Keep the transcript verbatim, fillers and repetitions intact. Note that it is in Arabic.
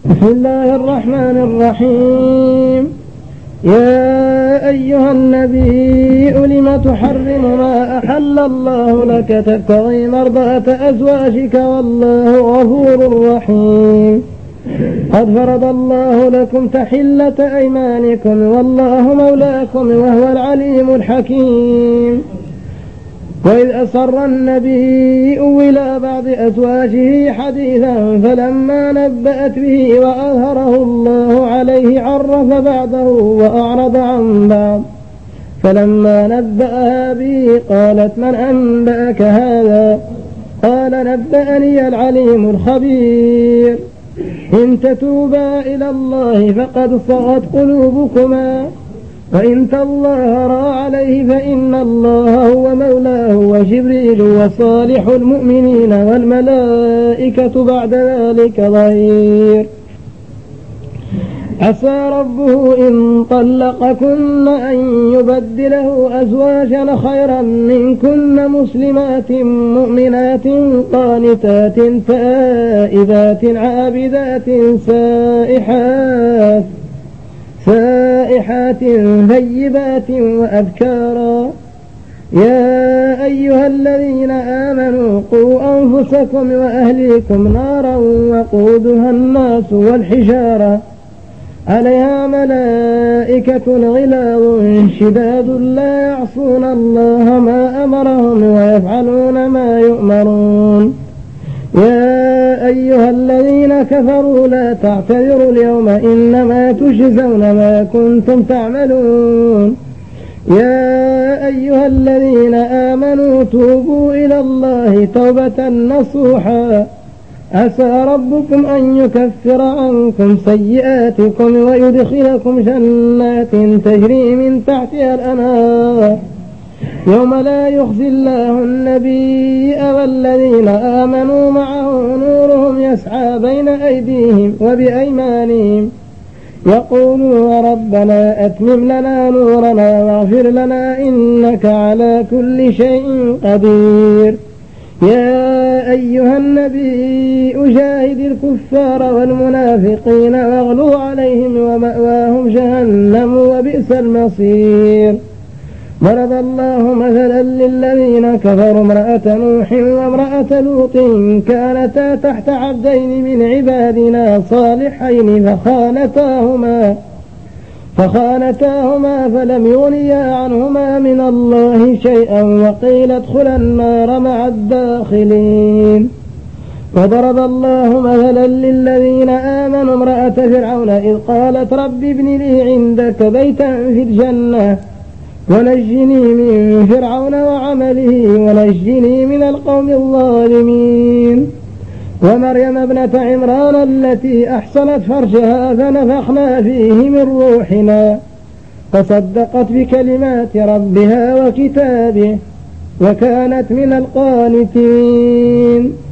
بسم الله الرحمن الرحيم. يا أيها النبي لم تحرم ما أحل الله لك تبتغي مرضاة أزواجك والله غفور رحيم. قد فرض الله لكم تحلة أيمانكم والله مولاكم وهو العليم الحكيم. وإذ أسر النبي إلى بعض أزواجه حديثا فلما نبأت به وأظهره الله عليه عرف بعضه وأعرض عن بعض فلما نبأها به قالت من أنبأك هذا؟ قال نبأني العليم الخبير. إن تتوبا إلى الله فقد صغت قلوبكما وإن تظاهرا عليه فإن الله هو مولاه وجبريل وصالح المؤمنين والملائكة بعد ذلك ظهير. عسى ربه إن طلقكن أن يبدله أزواجا خيرا منكن مسلمات مؤمنات قانتات تائبات عابدات سائحات سائحات ثيبات وأبكارا. يا أيها الذين آمنوا قوا أنفسكم وأهليكم نارا وقودها الناس والحجارة عليها ملائكة غلاظ شداد لا يعصون الله ما أمرهم ويفعلون ما يؤمرون. يا أيها الذين كفروا لا تعتذروا اليوم إنما تجزون ما كنتم تعملون. يا أيها الذين آمنوا توبوا إلى الله توبة نصوحا عسى ربكم أن يكفر عنكم سيئاتكم ويدخلكم جنات تجري من تحتها الأنهار يوم لا يخزي الله النبي والذين آمنوا معه نورهم يسعى بين أيديهم وبأيمانهم يقولون ربنا أتمم لنا نورنا واغفر لنا إنك على كل شيء قدير. يا أيها النبي أجاهد الكفار والمنافقين واغلظ عليهم ومأواهم جهنم وبئس المصير. ضرب الله مثلا للذين كفروا امرأة نوح وامرأة لوط كانتا تحت عبدين من عبادنا صالحين فخانتاهما فخانتاهما فلم يغنيا عنهما من الله شيئا وقيل ادخلا النار مع الداخلين. وضرب الله مثلا للذين آمنوا امرأة فرعون إذ قالت رب ابن لي عندك بيتا في الجنة ونجني من فرعون وعمله ونجني من القوم الظالمين. ومريم ابنة عمران التي أحصنت فرجها فنفخنا فيه من روحنا فصدقت بكلمات ربها وكتابه وكانت من القانتين.